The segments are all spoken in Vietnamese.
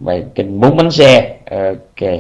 bài kinh 4 bánh xe. Ok.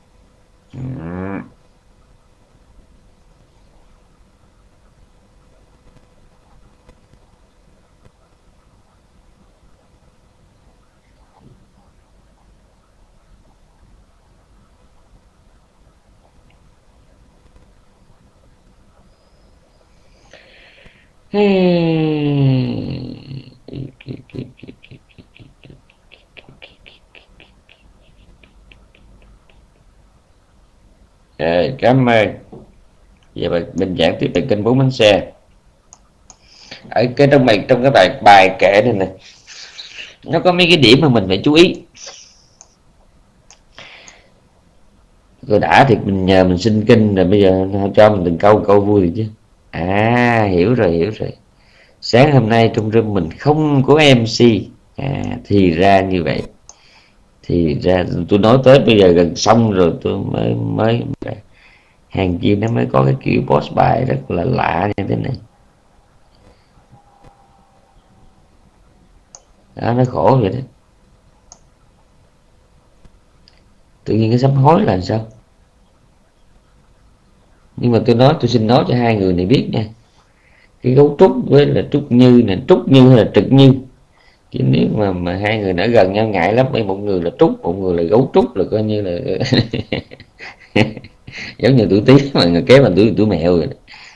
Rồi, cảm ơn. Giờ mình giảng tiếp về kênh 4 bánh xe. Ở cái trong cái bài kệ này nè, nó có mấy cái điểm mà mình phải chú ý. Rồi đã thì mình nhờ mình xin kinh rồi, bây giờ cho mình từng câu vui được chứ. Hiểu rồi. Sáng hôm nay trong room mình không có MC. Thì ra như vậy. Thì ra tôi nói tới bây giờ gần xong rồi tôi mới hàng chi nó mới có cái kiểu post bài rất là lạ như thế này. Đó, nó khổ vậy đó. Tự nhiên cái sám hối là sao? Nhưng mà tôi xin nói cho hai người này biết nha, cái gấu trúc với là trúc như nè, trúc như hay là trực như, chứ nếu mà hai người đã gần nhau ngại lắm, bởi một người là trúc, một người là gấu trúc, là coi như là giống như tuổi Tý mà người kế bằng tuổi mèo rồi.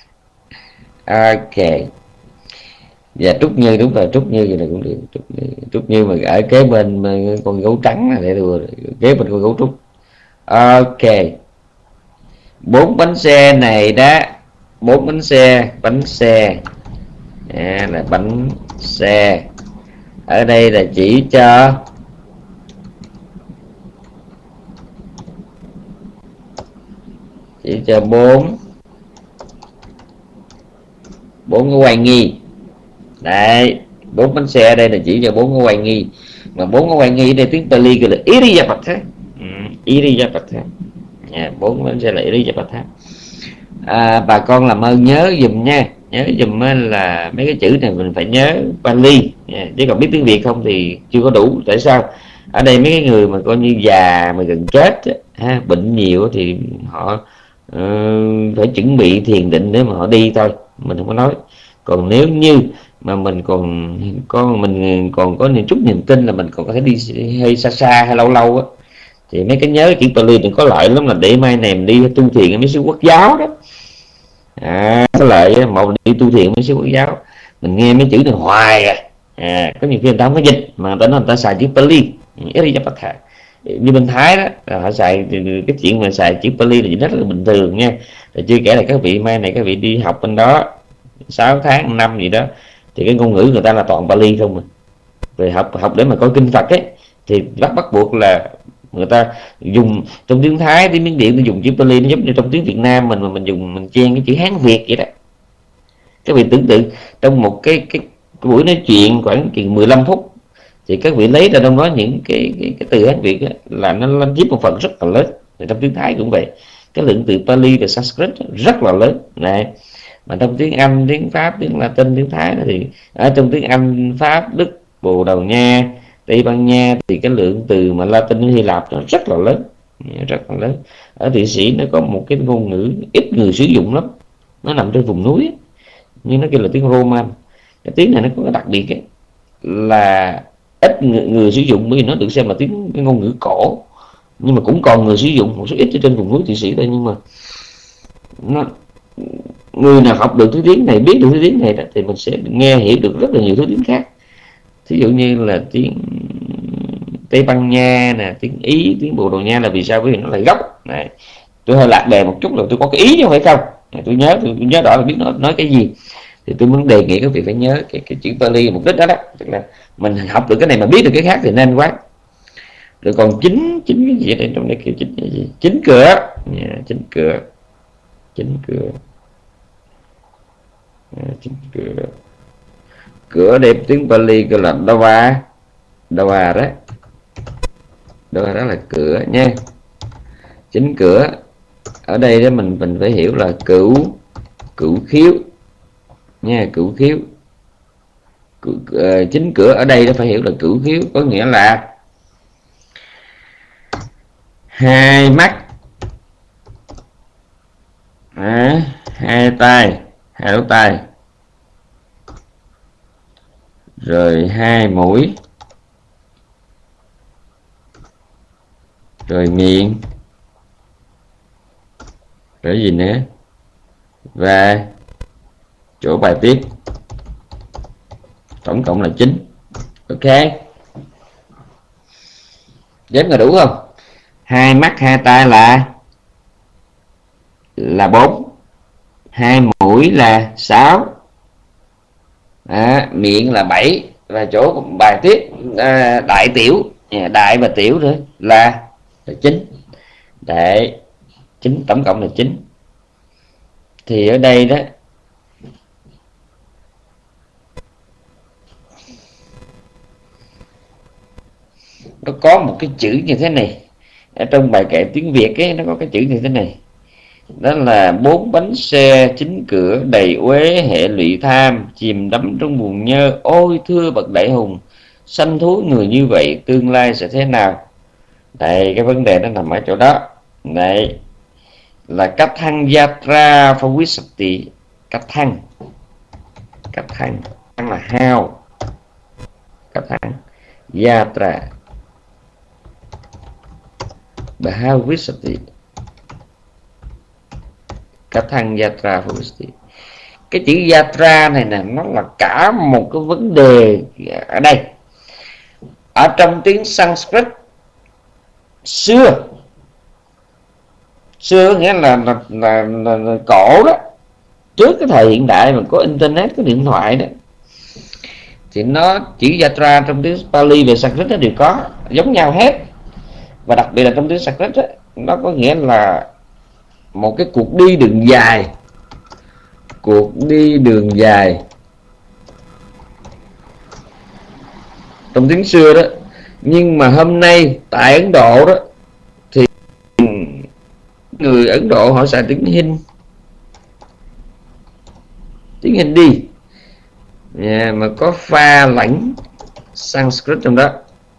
Ok. Và trúc như, đúng là trúc như vậy là cũng được. Trúc như mà ở kế bên con gấu trắng là để đùa, kế bên con gấu trúc. Ok. 4 bánh xe này đó, 4 bánh xe là bánh xe. Ở đây là chỉ cho bốn cái hoài nghi. Đấy, 4 bánh xe ở đây là chỉ cho 4 cái hoài nghi. Mà 4 cái hoài nghi đây tiếng Pali gọi là Iriyapatha. Iriyapatha. 4 bánh xe là Iriyapatha. Bà con làm ơn nhớ dùm nha, nhớ dùm là mấy cái chữ này mình phải nhớ Pali, chứ còn biết tiếng Việt không thì chưa có đủ. Tại sao? Ở đây mấy cái người mà coi như già mà gần chết bệnh nhiều thì họ phải chuẩn bị thiền định để mà họ đi thôi, mình không có nói. Còn nếu như mà mình còn có chút niềm tin là mình còn có thể đi hơi xa hay lâu á, thì mấy cái nhớ chữ Pali đừng có lợi lắm, là để mai này mình đi tu thiền ở mấy xứ quốc giáo đó. Có lợi một đi tu thiền mấy xứ quốc giáo, mình nghe mấy chữ này hoài có nhiều khi người ta không có dịch mà người ta xài chữ Pali. Như bên Thái đó, họ xài cái chuyện mà xài chữ Pali là rất là bình thường nha. Rồi chưa kể là các vị mai này các vị đi học bên đó 6 tháng 1 năm gì đó, thì cái ngôn ngữ người ta là toàn Pali không mà. Rồi học để mà coi kinh Phật ấy, thì bắt buộc là người ta dùng trong tiếng Thái, tiếng Miến Điện, tôi dùng chữ Pali, nó giống như trong tiếng Việt Nam mình mà mình dùng, mình chen cái chữ Hán Việt vậy đó. Các vị tưởng tượng trong một cái buổi nói chuyện khoảng chừng 15 phút thì các vị lấy ra trong đó những cái từ Hán Việt ấy, là nó chiếm một phần rất là lớn. Thì trong tiếng Thái cũng vậy, cái lượng từ Pali và Sanskrit rất là lớn này. Mà trong tiếng Anh, tiếng Pháp, tiếng Latin, tiếng Thái thì ở trong tiếng Anh, Pháp, Đức, Bồ Đào Nha, Tây Ban Nha thì cái lượng từ mà Latin, Hy Lạp nó rất là lớn. Ở Thụy Sĩ nó có một cái ngôn ngữ ít người sử dụng lắm, nó nằm trên vùng núi, nhưng nó kêu là tiếng Roman. Cái tiếng này nó có cái đặc biệt ấy, là ít người sử dụng, bởi vì nó được xem là cái ngôn ngữ cổ, nhưng mà cũng còn người sử dụng một số ít ở trên vùng núi Thụy Sĩ thôi. Nhưng mà người nào học được thứ tiếng này, biết được thứ tiếng này đó, thì mình sẽ nghe hiểu được rất là nhiều thứ tiếng khác. Thí dụ như là tiếng Tây Ban Nha nè, tiếng Ý, tiếng Bồ Đào Nha là vì sao? Bởi vì nó là gốc này. Tôi hơi lạc đề một chút là tôi có cái ý chứ không phải không. Tôi nhớ rõ là biết nó nói cái gì. Thì tôi muốn đề nghị các vị phải nhớ cái chữ Pali, mục đích đó đó, tức là mình học được cái này mà biết được cái khác thì nên quá. Rồi còn chính cái gì đây, trong đây kêu chính cái gì? Chính cửa. Chính cửa. Cửa đẹp tiếng Pali gọi là Dava đó. Dava đó là cửa nha. Chính cửa ở đây đó mình phải hiểu là cửu khiếu nha, cửu khiếu. Chính cửa ở đây nó phải hiểu là cửu khiếu, có nghĩa là hai mắt, hai tay, hai lỗ tai, rồi hai mũi, rồi miệng, rồi gì nữa, và chỗ bài tiết. Tổng cộng là 9. Ok, đếm là đủ không? Hai mắt hai tay là 4, hai mũi là 6, miệng là 7, và chỗ bài tiết đại tiểu, đại và tiểu nữa là 9. Đấy, 9, tổng cộng là 9. Thì ở đây đó, nó có một cái chữ như thế này. Ở trong bài kệ tiếng Việt ấy, nó có cái chữ như thế này. Đó là 4 bánh xe 9 cửa đầy uế hệ lụy tham, chìm đắm trong buồn nhơ. Ôi thưa bậc đại hùng, sanh thú người như vậy tương lai sẽ thế nào? Đây, cái vấn đề nó nằm ở chỗ đó. Đây là cách thăng yatra phavisati. Cách thăng là hao, cách thăng yatra bhavisati, cách thăng yatra phavisati. Cái chữ yatra này nè, nó là cả một cái vấn đề ở đây. Ở trong tiếng Sanskrit xưa nghĩa là cổ đó, trước cái thời hiện đại mà có internet, có điện thoại đó, thì nó chữ yatra trong tiếng Pali và Sanskrit nó đều có giống nhau hết. Và đặc biệt là trong tiếng Sanskrit đó, nó có nghĩa là một cái cuộc đi đường dài, trong tiếng xưa đó. Nhưng mà hôm nay tại Ấn Độ đó, thì người Ấn Độ họ xài tiếng Hindi, mà có pha lẫn Sanskrit trong đó.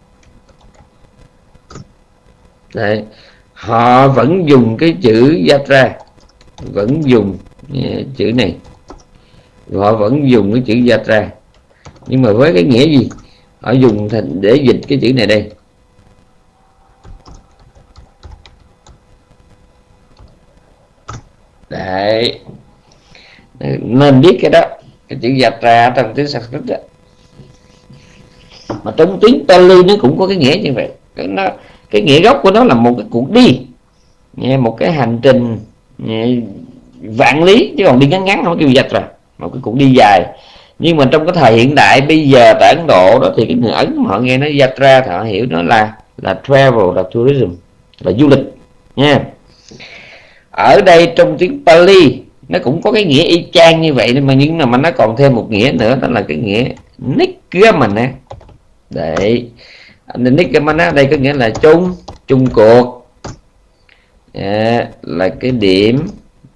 Đấy, họ vẫn dùng cái chữ yatra, vẫn dùng chữ này, họ vẫn dùng cái chữ yatra, nhưng mà với cái nghĩa gì? Họ dùng thành để dịch cái chữ này đây. Đấy, nên biết cái đó, cái chữ yatra trong tiếng Sanskrit đó. Mà trong tiếng Pali nó cũng có cái nghĩa như vậy. Cái nghĩa gốc của nó là một cái cuộc đi, một cái hành trình vạn lý, chứ còn đi ngắn ngắn không kêu yatra, một cái cuộc đi dài. Nhưng mà trong cái thời hiện đại bây giờ tại Ấn Độ đó, thì cái người Ấn mà họ nghe nói yatra thì họ hiểu nó là travel, là tourism, là du lịch nha. Ở đây trong tiếng Pali nó cũng có cái nghĩa y chang như vậy, nhưng mà nó còn thêm một nghĩa nữa, đó là cái nghĩa Nigamana. Đấy, Nigamana đây có nghĩa là chung cuộc, là cái điểm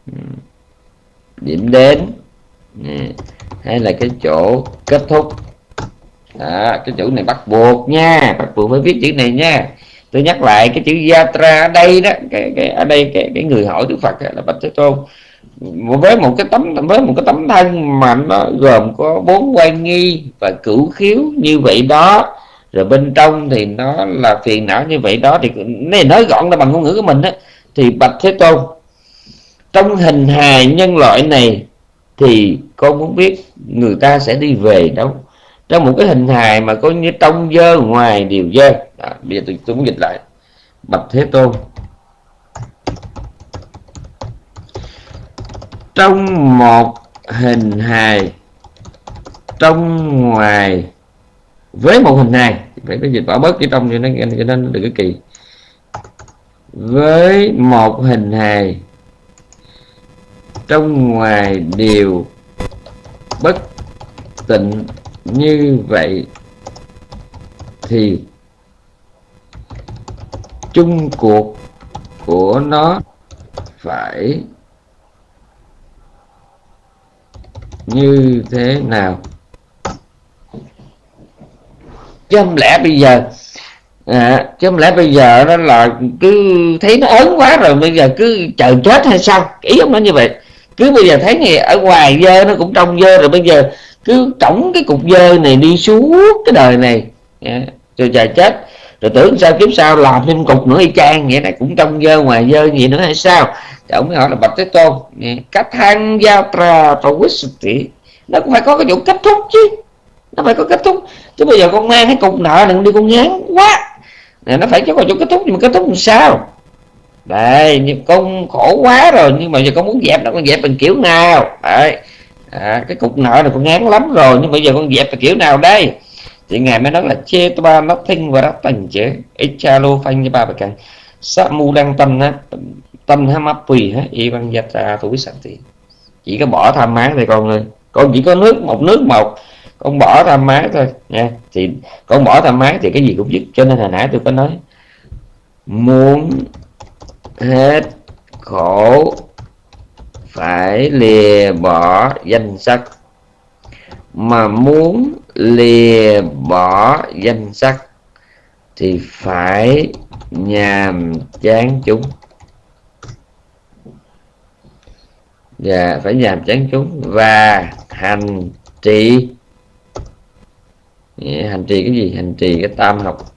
đến, hay là cái chỗ kết thúc. Cái chữ này bắt buộc nha, bắt buộc phải viết chữ này nha. Tôi nhắc lại cái chữ yatra ở đây đó, ở đây cái người hỏi Đức Phật là Bạch Thế Tôn, với một cái tấm thân mà nó gồm có 4 oai nghi và cửu khiếu như vậy đó, rồi bên trong thì nó là phiền não như vậy đó, thì nói gọn là bằng ngôn ngữ của mình đó, thì Bạch Thế Tôn, trong hình hài nhân loại này thì con muốn biết người ta sẽ đi về đâu? Trong một cái hình hài mà coi như trong dơ ngoài đều dơ. Bây giờ tôi muốn dịch lại. Bạch Thế Tôn, trong một hình hài, trong ngoài, với một hình hài, phải có dịch bỏ bớt cái trong cho nó đừng có kỳ. Với một hình hài, trong ngoài đều bất tịnh như vậy, thì chung cuộc của nó phải như thế nào? Chứ không lẽ bây giờ Chứ không lẽ bây giờ đó là cứ thấy nó ớn quá rồi bây giờ cứ chờ chết hay sao? Ý ông nói như vậy. Cứ bây giờ thấy ngày ở ngoài dơ nó cũng trong dơ rồi, bây giờ cứ trỏng cái cục dơ này đi suốt cái đời này, rồi chờ chết, rồi tưởng sao kiếp sau làm thêm cục nữa y chang vậy này, cũng trong dơ ngoài dơ gì nữa hay sao? Thì ông mới hỏi là Bạch Thế Tôn, cách thang giao tra tỷ, nó cũng phải có cái vụ kết thúc chứ, nó phải có kết thúc chứ. Bây giờ con mang cái cục nợ đừng đi con ngán quá, nó phải có chỗ kết thúc, nhưng mà kết thúc làm sao? Đây, nhưng con khổ quá rồi, nhưng mà giờ con muốn dẹp nó, con dẹp bằng kiểu nào? Đấy, cái cục nợ này con ngán lắm rồi, nhưng bây giờ con dẹp bằng kiểu nào đây? Thì ngài mới nói là chê ba nothing và đắc thành chế ichalo phanh như ba bài càng sa mu đang tâm á, tâm ha map quỳ hết y văn gia tra thủ sạch. Thì chỉ có bỏ tham má thôi con ơi, con chỉ có nước một, con bỏ tham má thôi nha. Thì con bỏ tham má thì cái gì cũng dứt. Cho nên hồi nãy tôi có nói muốn hết khổ phải lìa bỏ danh sắc, mà muốn lìa bỏ danh sắc thì phải nhàm chán chúng. Dạ, phải nhàm chán chúng và hành trì. Hành trì cái gì? Hành trì cái tam học.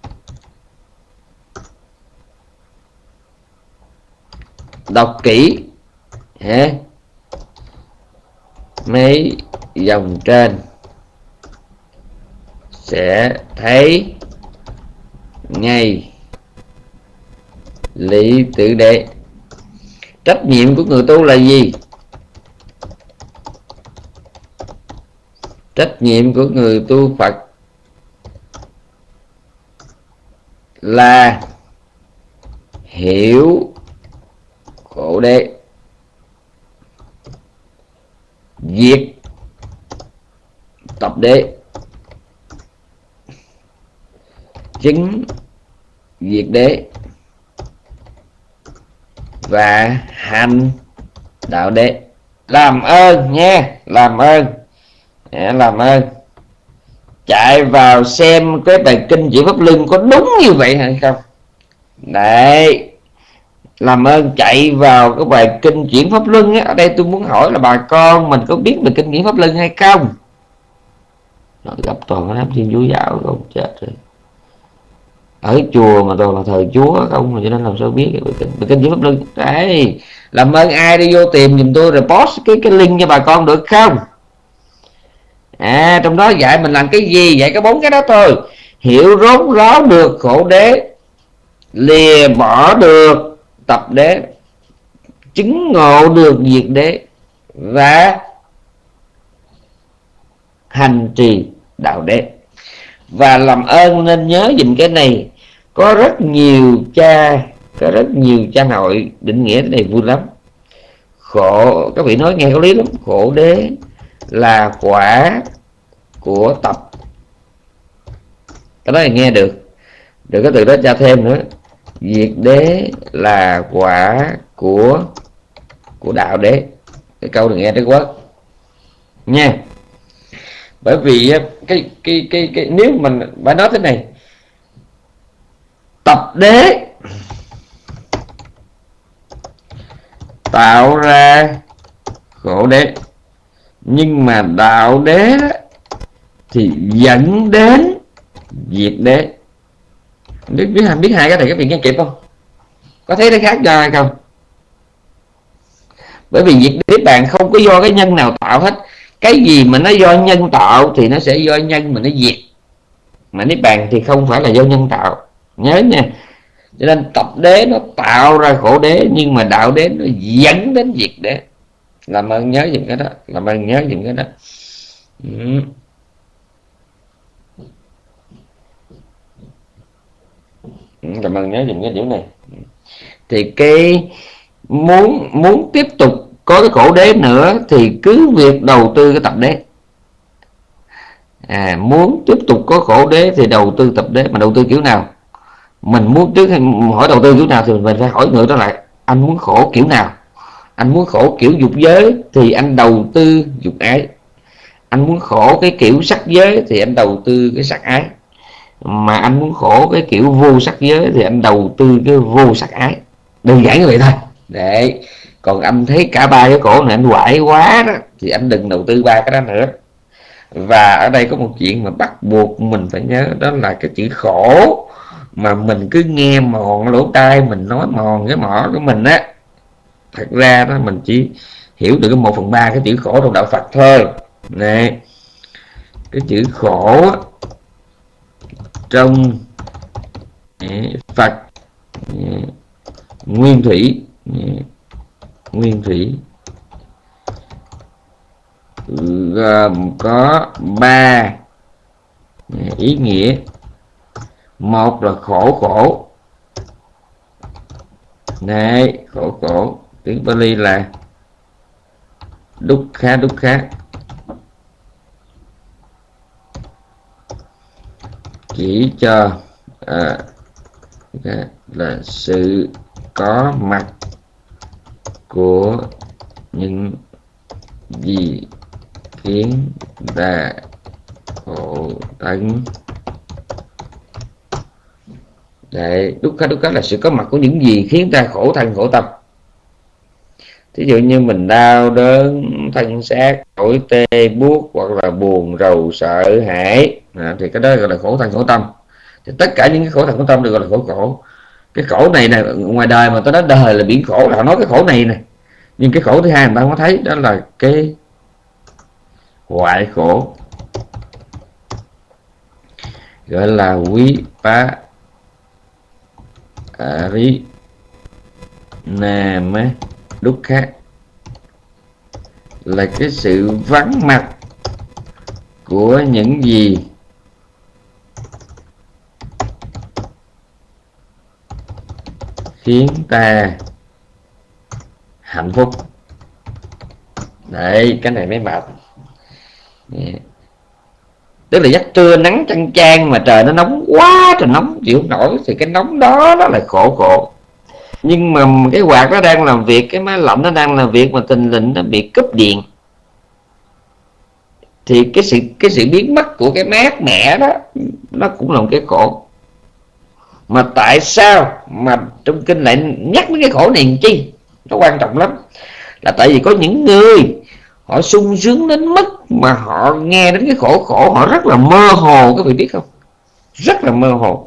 Đọc kỹ mấy dòng trên sẽ thấy ngay lý tử đế. Trách nhiệm của người tu là gì? Trách nhiệm của người tu Phật là hiểu khổ đế, diệt tập đế, chứng diệt đế và hành đạo đế. Làm ơn nha, làm ơn chạy vào xem cái bài kinh Chuyển Pháp Luân có đúng như vậy hay không. Đấy, làm ơn chạy vào cái bài kinh Chuyển Pháp Luân á. Ở đây tôi muốn hỏi là bà con mình có biết về kinh Chuyển Pháp Luân hay không? Nó gặp toàn cái đám Thiên Chúa giáo không, chết rồi. Ở chùa mà toàn là thờ Chúa không, mà cho nên làm sao biết cái bài kinh Chuyển Pháp Luân. Đấy, làm ơn ai đi vô tìm giùm tôi rồi post cái link cho bà con được không? Trong đó dạy mình làm cái gì? Dạy có 4 cái đó thôi: hiểu rốt ráo được khổ đế, lìa bỏ được tập đế, chứng ngộ được diệt đế và hành trì đạo đế. Và làm ơn nên nhớ dùm cái này. Có rất nhiều cha nội định nghĩa cái này vui lắm. Khổ, các vị nói nghe có lý lắm. Khổ đế là quả của tập. Cái đó là nghe được. Được cái từ đó tra thêm nữa. Diệt đế là quả của đạo đế. Cái câu này nghe đấy quá nha. Bởi vì cái nếu mình phải nói thế này, tập đế tạo ra khổ đế, nhưng mà đạo đế thì dẫn đến diệt đế. Biết hai cái này các vị nghe kịp không? Có thấy nó khác nhau hay không? Bởi vì diệt đế bàn không có do cái nhân nào tạo hết. Cái gì mà nó do nhân tạo thì nó sẽ do nhân mà nó diệt. Mà niết bàn thì không phải là do nhân tạo, nhớ nha. Cho nên tập đế nó tạo ra khổ đế, nhưng mà đạo đế nó dẫn đến diệt đế. Làm ơn nhớ dùm cái đó, làm ơn nhớ dùm cái đó. Làm ơn nhớ dùm cái điều này. Thì cái muốn tiếp tục có cái khổ đế nữa thì cứ việc đầu tư cái tập đế. Muốn tiếp tục có khổ đế thì đầu tư tập đế. Mà đầu tư kiểu nào? Mình muốn trước hỏi đầu tư kiểu nào thì mình phải hỏi người đó lại, anh muốn khổ kiểu nào? Anh muốn khổ kiểu dục giới thì anh đầu tư dục ái. Anh muốn khổ cái kiểu sắc giới thì anh đầu tư cái sắc ái. Mà anh muốn khổ cái kiểu vô sắc giới thì anh đầu tư cái vô sắc ái, đơn giản như vậy thôi. Để còn anh thấy cả ba cái khổ này anh quải quá đó thì anh đừng đầu tư ba cái đó nữa. Và ở đây có một chuyện mà bắt buộc mình phải nhớ, đó là cái chữ khổ mà mình cứ nghe mòn lỗ tai mình nói mòn cái mỏ của mình á, thật ra đó mình chỉ hiểu được cái 1/3 cái chữ khổ trong đạo Phật thôi. Này, cái chữ khổ trong Phật nguyên thủy, nguyên thủy gồm có 3 ý nghĩa. Một là khổ khổ, này khổ khổ tiếng Pali là dukkha dukkha, chỉ cho là sự có mặt của những gì khiến ta khổ tận. Đấy, dukkha dukkha là sự có mặt của những gì khiến ta khổ thân khổ tâm. Thí dụ như mình đau đớn thân xác, nổi tê buốt, hoặc là buồn rầu sợ hãi, thì cái đó gọi là khổ thân khổ tâm. Thì tất cả những cái khổ thân khổ tâm đều gọi là khổ khổ. Cái khổ này nè, ngoài đời mà tôi nói đời là biển khổ, là họ nói cái khổ này nè. Nhưng cái khổ thứ hai người ta không có thấy, đó là cái hoại khổ, gọi là quý pa ri nam dukkha, là cái sự vắng mặt của những gì khiến ta hạnh phúc. Đấy, cái này mới mệt. Tức là giấc trưa nắng chang chang mà trời nó nóng quá, trời nóng chịu không nổi, thì cái nóng đó nó là khổ khổ. Nhưng mà cái quạt nó đang làm việc, cái máy lạnh nó đang làm việc mà tình lình nó bị cúp điện, thì cái sự biến mất của cái mát mẻ đó nó cũng là một cái khổ. Mà tại sao mà trong kinh lại nhắc đến cái khổ này làm chi? Nó quan trọng lắm. Là tại vì có những người họ sung sướng đến mức mà họ nghe đến cái khổ khổ họ rất là mơ hồ, các vị biết không? Rất là mơ hồ.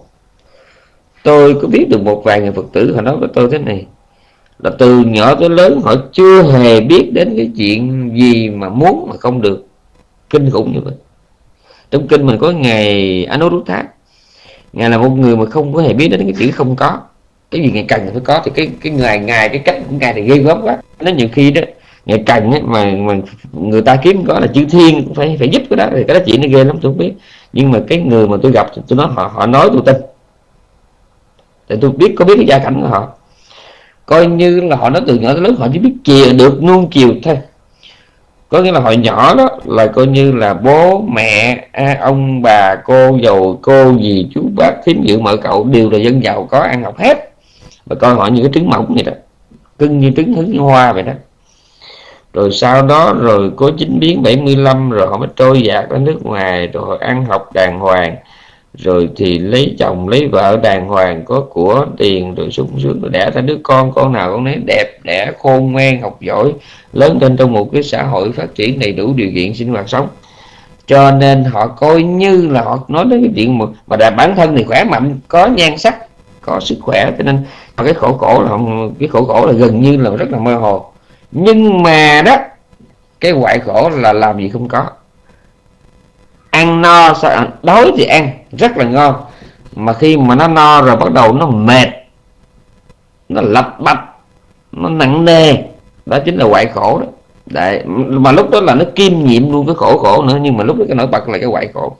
Tôi có biết được một vài người Phật tử họ nói với tôi thế này, là từ nhỏ tới lớn họ chưa hề biết đến cái chuyện gì mà muốn mà không được. Kinh khủng như vậy. Trong kinh mình có ngài Anuruddha, ngài là một người mà không có hề biết đến cái chữ không có. Cái gì ngài cần phải có, thì cái ngài cái cách của ngài thì ghê gớm quá. Nó nhiều khi đó ngài cần ấy, mà người ta kiếm có là chữ thiên cũng phải giúp cái đó, thì cái đó chuyện nó ghê lắm tôi không biết. Nhưng mà cái người mà tôi gặp tôi nói họ nói tôi tin, thì tôi biết có biết cái gia cảnh của họ. Coi như là họ nói từ nhỏ tới lớn họ chỉ biết chiều được nuông chiều thôi. Có nghĩa là hồi nhỏ đó là coi như là bố mẹ ông bà cô dầu cô dì chú bác thím dự mợ cậu đều là dân giàu có ăn học hết, và coi họ như cái trứng mỏng vậy đó, cưng như trứng hứng hoa vậy đó. Rồi sau đó rồi có 9 biến 75 rồi họ mới trôi dạt ra nước ngoài, rồi họ ăn học đàng hoàng, rồi thì lấy chồng lấy vợ đàng hoàng, có của tiền, rồi sung sướng, rồi đẻ ra đứa con nào con nấy đẹp đẽ khôn ngoan học giỏi, lớn lên trong một cái xã hội phát triển đầy đủ điều kiện sinh hoạt sống. Cho nên họ coi như là họ nói đến cái chuyện mà bản thân thì khỏe mạnh, có nhan sắc, có sức khỏe, cho nên cái khổ khổ là gần như là rất là mơ hồ. Nhưng mà đó, cái hoại khổ là làm gì không có. Ăn no, đói thì ăn rất là ngon, mà khi mà nó no rồi bắt đầu nó mệt, nó lạch bạch, nó nặng nề, đó chính là hoại khổ đó. Đấy, mà lúc đó là nó kiêm nhiệm luôn cái khổ khổ nữa, nhưng mà lúc đó cái nổi bật là cái hoại khổ.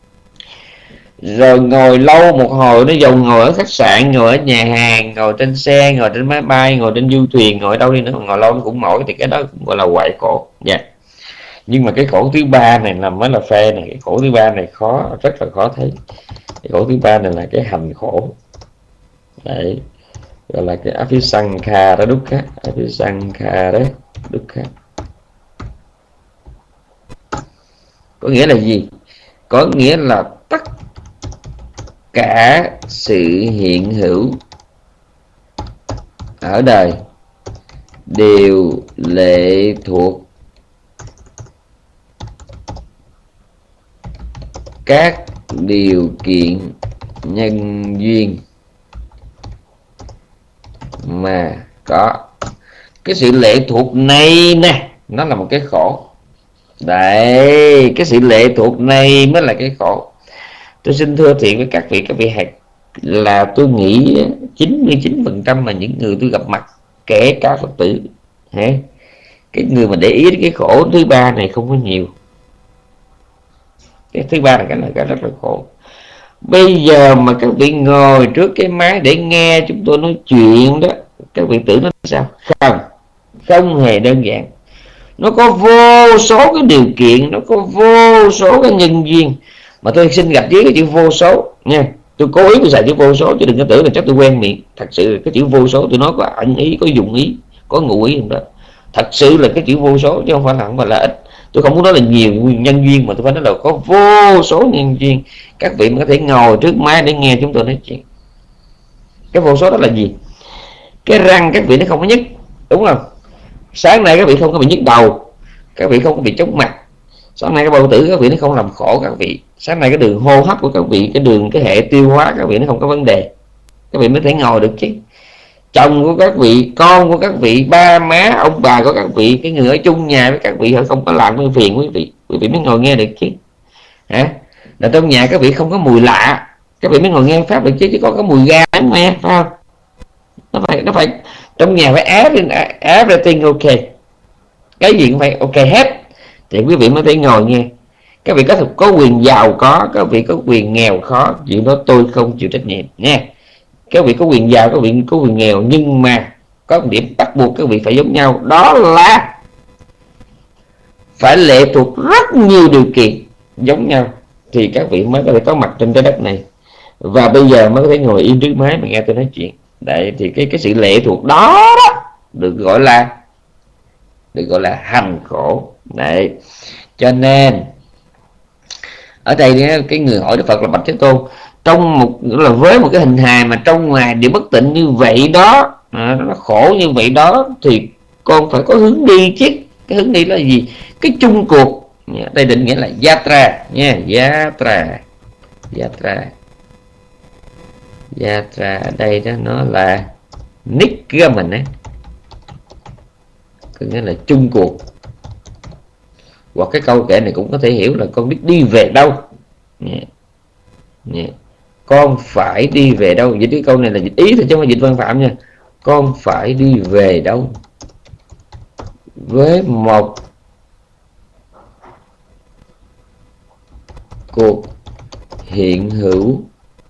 Rồi ngồi lâu một hồi, nó dầu ngồi ở khách sạn, ngồi ở nhà hàng, ngồi trên xe, ngồi trên máy bay, ngồi trên du thuyền, ngồi đâu đi nữa, ngồi lâu nó cũng mỏi, thì cái đó cũng gọi là hoại khổ. Dạ. Nhưng mà cái khổ thứ ba này là mới là phê này. Cái khổ thứ ba này khó, rất là khó thấy. Cái khổ thứ ba này là cái hành khổ. Đấy, gọi là cái Abhisankha đó, dukkha. Abhisankha đấy, dukkha. Có nghĩa là gì? Có nghĩa là tất cả sự hiện hữu ở đời đều lệ thuộc các điều kiện nhân duyên mà có. Cái sự lệ thuộc này nè, nó là một cái khổ. Đấy, cái sự lệ thuộc này mới là cái khổ. Tôi xin thưa thiện với các vị hãy, là tôi nghĩ 99% mà những người tôi gặp mặt, kể cả Phật tử, cái người mà để ý đến cái khổ thứ ba này không có nhiều. Cái thứ ba là cái rất là khổ. Bây giờ mà các vị ngồi trước cái máy để nghe chúng tôi nói chuyện đó, các vị tưởng nó sao? Không hề đơn giản. Nó có vô số cái điều kiện, nó có vô số cái nhân duyên. Mà tôi xin gạch dưới cái chữ vô số nha. Tôi cố ý tôi xài chữ vô số chứ đừng có tưởng là chắc tôi quen miệng. Thật sự cái chữ vô số tôi nói có ẩn ý, có dụng ý, có ngụ ý không đó. Thật sự là cái chữ vô số chứ không phải là ít. Tôi không muốn nói là nhiều nhân duyên, mà tôi phải nói là có vô số nhân duyên. Các vị có thể ngồi trước máy để nghe chúng tôi nói chuyện. Cái vô số đó là gì? Cái răng các vị nó không có nhức, đúng không? Sáng nay các vị không có bị nhức đầu, các vị không có bị chóng mặt. Sáng nay cái bao tử các vị nó không làm khổ các vị. Sáng nay cái đường hô hấp của các vị, cái hệ tiêu hóa các vị nó không có vấn đề. Các vị mới thể ngồi được chứ. Chồng của các vị, con của các vị, ba má, ông bà của các vị, cái người ở chung nhà với các vị họ không có làm cái phiền quý vị mới ngồi nghe được chứ. Là trong nhà các vị không có mùi lạ, các vị mới ngồi nghe pháp được chứ. Chứ có mùi ga nghe, phải không? Nó phải trong nhà phải everything ok, cái gì cũng phải ok hết thì quý vị mới thể ngồi nghe. Các vị có quyền giàu có, các vị có quyền nghèo khó, chuyện đó tôi không chịu trách nhiệm nha. Các vị có quyền giàu, các vị có quyền nghèo, nhưng mà có một điểm bắt buộc các vị phải giống nhau, đó là phải lệ thuộc rất nhiều điều kiện giống nhau thì các vị mới có thể có mặt trên trái đất này, và bây giờ mới có thể ngồi yên trước máy mà nghe tôi nói chuyện. Đấy, thì cái sự lệ thuộc đó được gọi là hành khổ. Đấy, cho nên ở đây cái người hỏi Đức Phật là bạch Thế Tôn, với một cái hình hài mà trong ngoài đều bất tịnh như vậy đó, nó khổ như vậy đó, thì con phải có hướng đi chứ. Cái hướng đi là gì? Cái chung cuộc. Đây định nghĩa là yatra nha, yatra ở đây đó nó là niggama ấy, có nghĩa là chung cuộc. Hoặc cái câu kể này cũng có thể hiểu là con biết đi về đâu. Con phải đi về đâu? Dịch cái câu này là dịch ý thôi chứ không phải dịch văn phạm nha. Con phải đi về đâu với một cuộc hiện hữu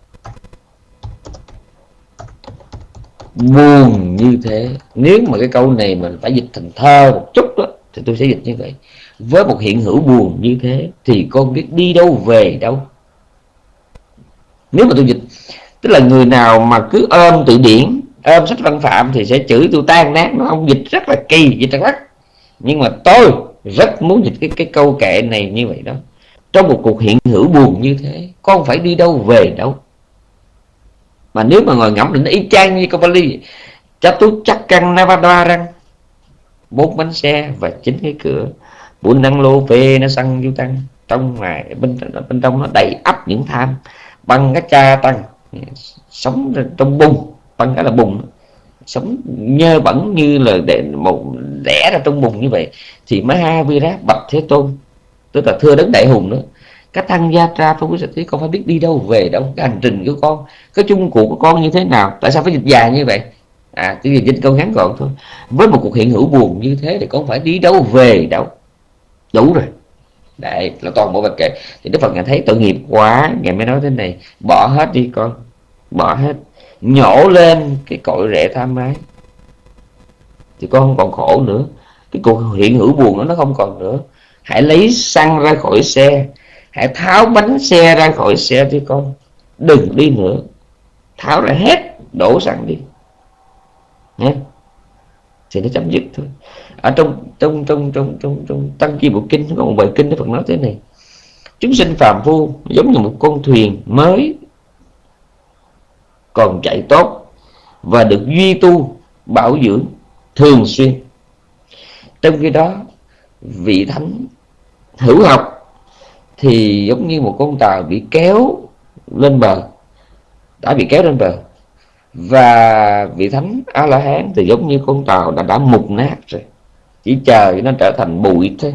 buồn như thế. Nếu mà cái câu này mình phải dịch thành thơ một chút đó thì tôi sẽ dịch như vậy: với một hiện hữu buồn như thế thì con biết đi đâu về đâu. Nếu mà tôi dịch, tức là người nào mà cứ ôm từ điển, ôm sách văn phạm thì sẽ chửi tôi tan nát. Nó không dịch rất là kỳ, dịch rất lắc. Nhưng mà tôi rất muốn dịch cái câu kệ này như vậy đó: trong một cuộc hiện hữu buồn như thế, con phải đi đâu về đâu. Mà nếu mà ngồi ngẫm định y chang như câu Bali: Chatu Chakkan Navadvarang, 4 bánh xe và 9 cái cửa, bốn năng lô về nó xăng du tăng. Trong ngoài bên trong nó đầy ắp những tham. Băng cái cha tăng, sống trong bùn, băng cái là bùn, sống nhơ bẩn như là đẻ ra trong bùn như vậy. Thì Mahavira bạch Thế Tôn, tức là thưa Đấng Đại Hùng đó: cái tăng gia tra tôi sẽ thấy con phải biết đi đâu về đâu. Cái hành trình của con, cái chung cuộc của con như thế nào? Tại sao phải dịch dài như vậy? Tôi dịch câu ngắn gọn thôi: với một cuộc hiện hữu buồn như thế thì con phải đi đâu về đâu. Đủ rồi. Đấy là toàn bộ bài kệ. Thì Đức Phật Ngài thấy tội nghiệp quá, Ngài mới nói thế này: bỏ hết đi con, bỏ hết, nhổ lên cái cội rễ tham ái thì con không còn khổ nữa. Cái cuộc hiện hữu buồn đó nó không còn nữa. Hãy lấy xăng ra khỏi xe, hãy tháo bánh xe ra khỏi xe đi con, đừng đi nữa. Tháo ra hết, đổ xăng đi nhé, thì nó chấm dứt thôi. Ở trong Tăng Chi Bộ Kinh có một bài kinh Đức Phật nói thế này: chúng sinh phàm phu giống như một con thuyền mới còn chạy tốt và được duy tu bảo dưỡng thường xuyên. Trong khi đó vị thánh hữu học thì giống như một con tàu bị kéo lên bờ, đã bị kéo lên bờ, và vị thánh A La Hán thì giống như con tàu đã mục nát rồi, chỉ chờ nó trở thành bụi thôi.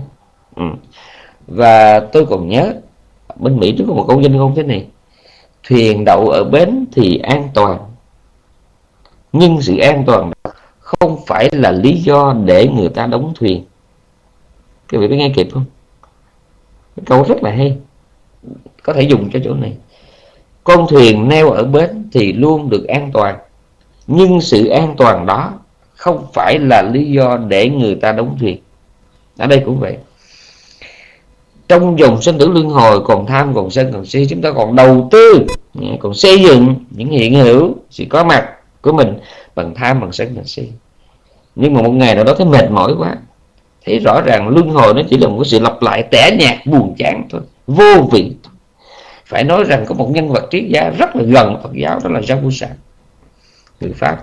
Và tôi còn nhớ bên Mỹ có một câu danh ngôn thế này: thuyền đậu ở bến thì an toàn, nhưng sự an toàn không phải là lý do để người ta đóng thuyền. Các vị có nghe kịp không? Cái câu rất là hay, có thể dùng cho chỗ này. Con thuyền neo ở bến thì luôn được an toàn, nhưng sự an toàn đó không phải là lý do để người ta đóng thuyền. Ở đây cũng vậy. Trong dòng sinh tử luân hồi còn tham, còn sân, còn si, chúng ta còn đầu tư, còn xây dựng những hiện hữu sự có mặt của mình bằng tham, bằng sân, bằng si. Nhưng mà một ngày nào đó thấy mệt mỏi quá, thấy rõ ràng luân hồi nó chỉ là một sự lặp lại tẻ nhạt, buồn chán thôi, vô vị. Phải nói rằng có một nhân vật triết gia rất là gần Phật giáo, đó là Jabusa, người Pháp.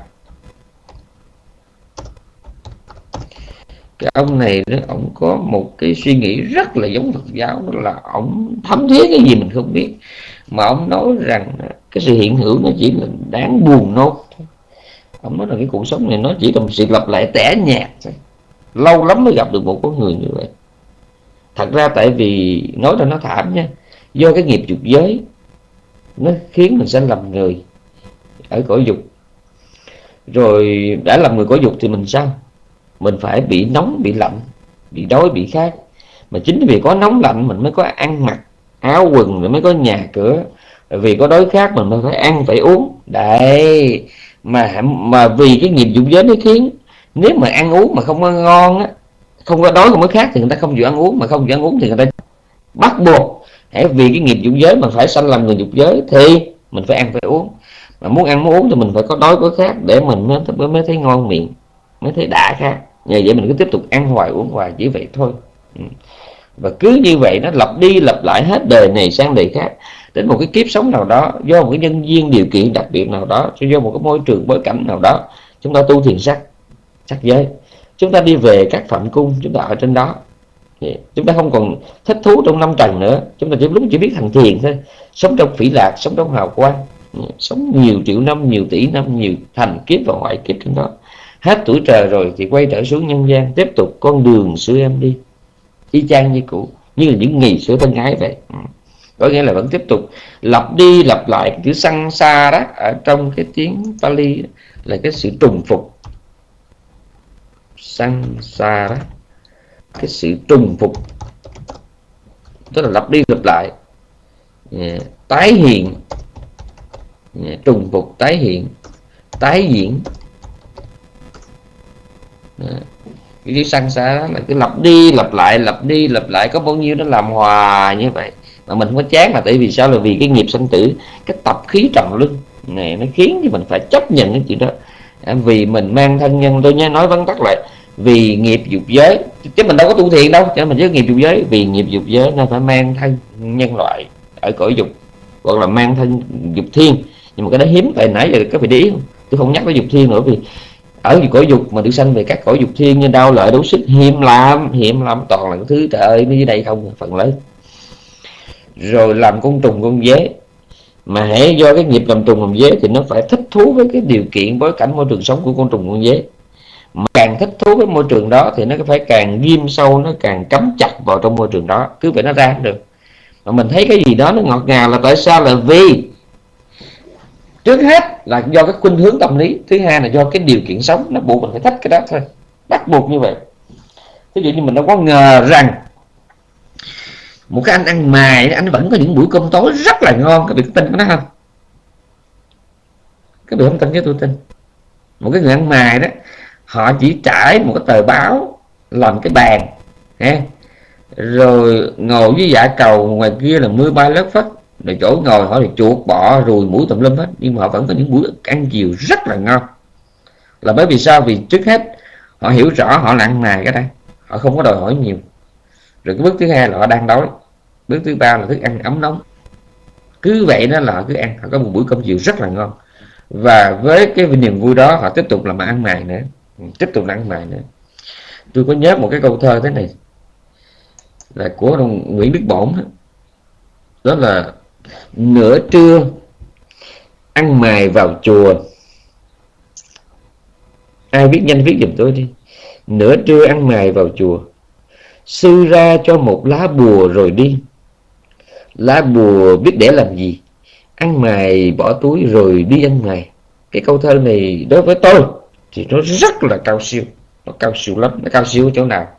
Cái ông này đó, ông có một cái suy nghĩ rất là giống Phật giáo, đó là ông thấm thía cái gì mình không biết, mà ông nói rằng cái sự hiện hữu nó chỉ là đáng buồn nốt thôi. Ông nói là cái cuộc sống này nó chỉ là một sự lặp lại tẻ nhạt thôi. Lâu lắm mới gặp được một con người như vậy. Thật ra tại vì nói ra nó thảm nha, do cái nghiệp dục giới nó khiến mình sanh làm người ở cõi dục. Rồi đã làm người cõi dục thì mình sao? Mình phải bị nóng, bị lạnh, bị đói, bị khát. Mà chính vì có nóng lạnh mình mới có ăn mặc, áo quần, rồi mới có nhà cửa. Vì có đói khát mình mới phải ăn, phải uống. Đấy, mà vì cái nghiệp dục giới nó khiến nếu mà ăn uống mà không có ngon á, không có đói, không có khát thì người ta không chịu ăn uống, mà không chịu ăn uống thì người ta bắt buộc vì cái nghiệp dục giới mà phải sanh làm người dục giới thì mình phải ăn, phải uống. Mà muốn ăn muốn uống thì mình phải có đói, có khát để mình mới thấy ngon miệng, mới thấy đã khát. Nhờ vậy mình cứ tiếp tục ăn hoài, uống hoài, chỉ vậy thôi. Và cứ như vậy nó lặp đi lặp lại hết đời này sang đời khác. Đến một cái kiếp sống nào đó, do một cái nhân duyên điều kiện đặc biệt nào đó, do một cái môi trường bối cảnh nào đó, chúng ta tu thiền sắc giới, chúng ta đi về các phạm cung, chúng ta ở trên đó. Chúng ta không còn thích thú trong năm trần nữa, chúng ta chỉ biết thành thiền thôi, sống trong phỉ lạc, sống trong hào quang, sống nhiều triệu năm, nhiều tỷ năm, nhiều thành kiếp và ngoại kiếp trên đó. Hết tuổi trời rồi thì quay trở xuống nhân gian, tiếp tục con đường xưa em đi, y chang như cũ, như là những ngày xưa thân ái vậy. Có nghĩa là vẫn tiếp tục lặp đi lặp lại cái chữ sanh xa đó, ở trong cái tiếng Pali là cái sự trùng phục. Sanh xa đó, cái sự trùng phục, tức là lặp đi lặp lại, tái hiện, trùng phục, tái hiện, tái diễn. Cái sanh xa đó là cái lặp đi lặp lại, có bao nhiêu nó làm hòa như vậy mà mình không có chán. Là tại vì sao? Là vì cái nghiệp sanh tử, cái tập khí trần luân này nó khiến cho mình phải chấp nhận cái chuyện đó. Vì mình mang thân nhân, tôi nhớ nói vắn tắt lại, vì nghiệp dục giới, chứ mình đâu có tu thiền đâu, cho mình với nghiệp dục giới. Vì nghiệp dục giới nó phải mang thân nhân loại ở cõi dục, hoặc là mang thân dục thiên. Nhưng mà cái đó hiếm, tại nãy giờ có phải để ý không? Tôi không nhắc tới dục thiên nữa, vì ở cõi dục mà được sanh về các cõi dục thiên như đau lợi đấu xích hiếm lắm, toàn là cái thứ trời ơi mới dưới đây không, phần lớn. Rồi làm côn trùng con dế, mà hãy do cái nghiệp làm trùng làm dế thì nó phải thích thú với cái điều kiện bối cảnh môi trường sống của côn trùng con dế. Mà càng thích thú với môi trường đó thì nó phải càng ghim sâu, nó càng cắm chặt vào trong môi trường đó, cứ vậy nó ra không được. Mà mình thấy cái gì đó nó ngọt ngào là tại sao? Là vì trước hết là do cái khuynh hướng tâm lý, thứ hai là do cái điều kiện sống nó buộc mình phải thích cái đó thôi, bắt buộc như vậy. Ví dụ như mình đâu có ngờ rằng một cái anh ăn mài, anh vẫn có những buổi cơm tối rất là ngon. Các vị có tin cái đó không? Các vị không tin chứ tôi tin. Một cái người ăn mài đó, họ chỉ trải một cái tờ báo làm cái bàn, rồi ngồi với dạ cầu, ngoài kia là mưa bay lất phất, rồi chỗ ngồi họ thì chuột bọ ruồi muỗi tùm lum hết, nhưng mà họ vẫn có những buổi ăn chiều rất là ngon. Là bởi vì sao? Vì trước hết họ hiểu rõ họ là ăn mài cái đây, họ không có đòi hỏi nhiều. Rồi cái bước thứ hai là họ đang đói, bước thứ ba là thức ăn ấm nóng. Cứ vậy đó là họ cứ ăn, họ có một buổi cơm chiều rất là ngon. Và với cái niềm vui đó họ tiếp tục làm ăn mày nữa, tiếp tục ăn mày nữa. Tôi có nhớ một cái câu thơ thế này là của ông Nguyễn Đức Bổn, đó là nửa trưa ăn mày vào chùa. Ai biết nhanh viết giùm tôi đi. Nửa trưa ăn mày vào chùa, sư ra cho một lá bùa rồi đi. Lá bùa biết để làm gì, ăn mày bỏ túi rồi đi ăn mày. Cái câu thơ này đối với tôi thì nó rất là cao siêu. Nó cao siêu lắm. Nó cao siêu ở chỗ nào?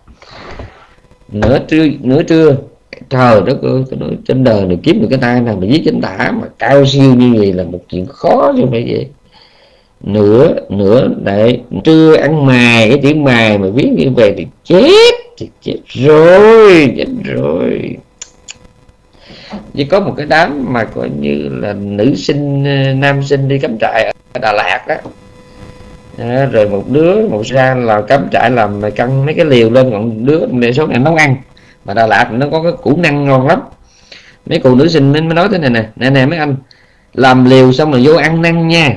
Nửa trưa trời đất ơi, tôi nói trên đời này kiếm được cái tay nào mà viết chính tả mà cao siêu như vậy là một chuyện khó chứ phải vậy. Nửa đấy, trưa ăn mài, cái chữ mài mà viết như vậy thì chết rồi, chết rồi. Chỉ có một cái đám mà coi như là nữ sinh nam sinh đi cắm trại ở Đà Lạt đó. Rồi một ra là cắm trại làm căng mấy cái liều lên, còn đứa để số này nấu ăn. Mà Đà Lạt nó có cái củ năng ngon lắm. Mấy cô nữ sinh mới nói thế này nè mấy anh, làm liều xong rồi vô ăn năn nha.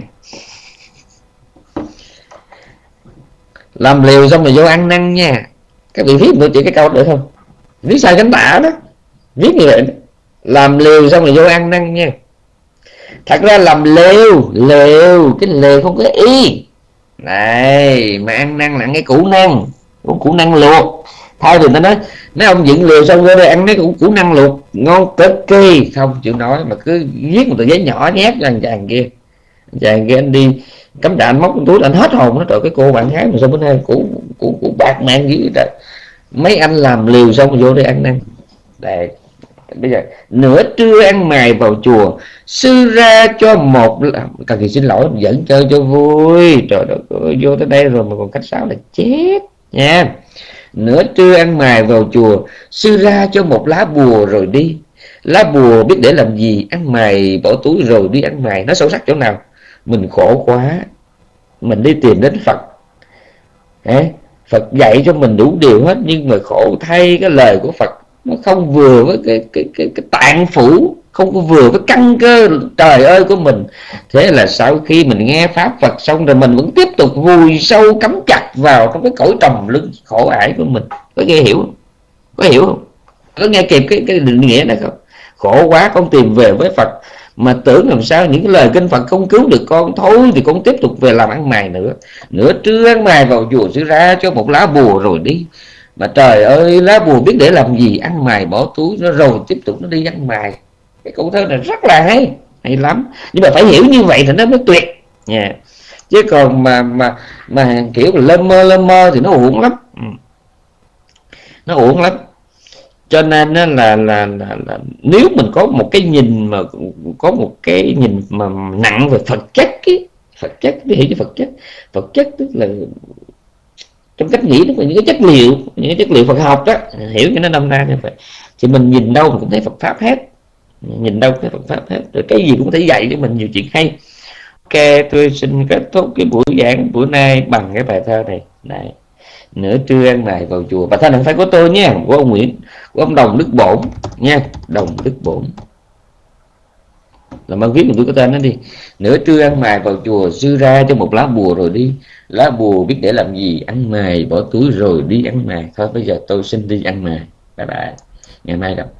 Làm liều xong rồi vô ăn năn nha. Các vị viết tôi chỉ cái câu được không? Viết sai cánh tả đó, viết như vậy đó. Làm liều xong rồi vô ăn năn nha. Thật ra làm lều, cái lều không có y này, mà ăn năn là ăn cái củ năng luộc. Thôi thì ta nói mấy ông dựng lều xong rồi ăn mấy củ năng luộc ngon cực kỳ, không chịu nói mà cứ viết một tờ giấy nhỏ nhét cho chàng kia anh đi cắm trại, anh móc túi anh hết hồn. Nó trời, cái cô bạn gái mà sao bữa nay củ bạc mạng dữ vậy. Mấy anh làm liều xong rồi vô đây ăn năn. Đây bây giờ nửa trưa ăn mày vào chùa, sư ra cho một, cần thì xin lỗi dẫn chơi cho vui. Trời đất ơi, vô tới đây rồi mà còn cách sáo là chết nha. Nửa trưa ăn mày vào chùa, sư ra cho một lá bùa rồi đi. Lá bùa biết để làm gì, ăn mày bỏ túi rồi đi ăn mày. Nó sâu sắc chỗ nào? Mình khổ quá, mình đi tìm đến Phật. Phật dạy cho mình đủ điều hết, nhưng mà khổ thay cái lời của Phật nó không vừa với cái tạng phủ, không có vừa với căn cơ trời ơi của mình. Thế là sau khi mình nghe pháp Phật xong rồi mình vẫn tiếp tục vùi sâu cắm chặt vào trong cái cõi trầm luân khổ ải của mình. Có nghe hiểu không? Có hiểu không? Có nghe kịp cái định nghĩa này không? Khổ quá con tìm về với Phật, mà tưởng làm sao những cái lời kinh Phật không cứu được con, thôi thì con tiếp tục về làm ăn mày nữa. Nửa trưa ăn mày vào chùa, sư ra cho một lá bùa rồi đi. Mà trời ơi, lá bùa biết để làm gì, ăn mày bỏ túi nó rồi tiếp tục nó đi ăn mày. Cái câu thơ này rất là hay lắm, nhưng mà phải hiểu như vậy thì nó mới tuyệt nha. Chứ còn mà kiểu là lơ mơ thì nó uổng lắm. Nó uổng lắm. Cho nên là nếu mình có một cái nhìn mà nặng về Phật chất ấy, Phật chất hiểu chứ Phật chất tức là trong cách nghĩ, tức là những cái chất liệu Phật học đó, hiểu cho nó nôm na như vậy, thì mình nhìn đâu mình cũng thấy Phật pháp hết, rồi cái gì cũng thể dạy cho mình nhiều chuyện hay. Ok, tôi xin kết thúc cái buổi giảng bữa nay bằng cái bài thơ này. Này, nửa trưa ăn mày vào chùa. Bài thơ này không phải của tôi nha, của ông Nguyễn, của ông Đồng Đức Bổn nha. Đồng Đức Bổn là mang viết mình tôi có tên nó đi. Nửa trưa ăn mày vào chùa, sư ra cho một lá bùa rồi đi. Lá bùa biết để làm gì, ăn mày bỏ túi rồi đi ăn mày. Thôi bây giờ tôi xin đi ăn mày. Bye bye, ngày mai gặp.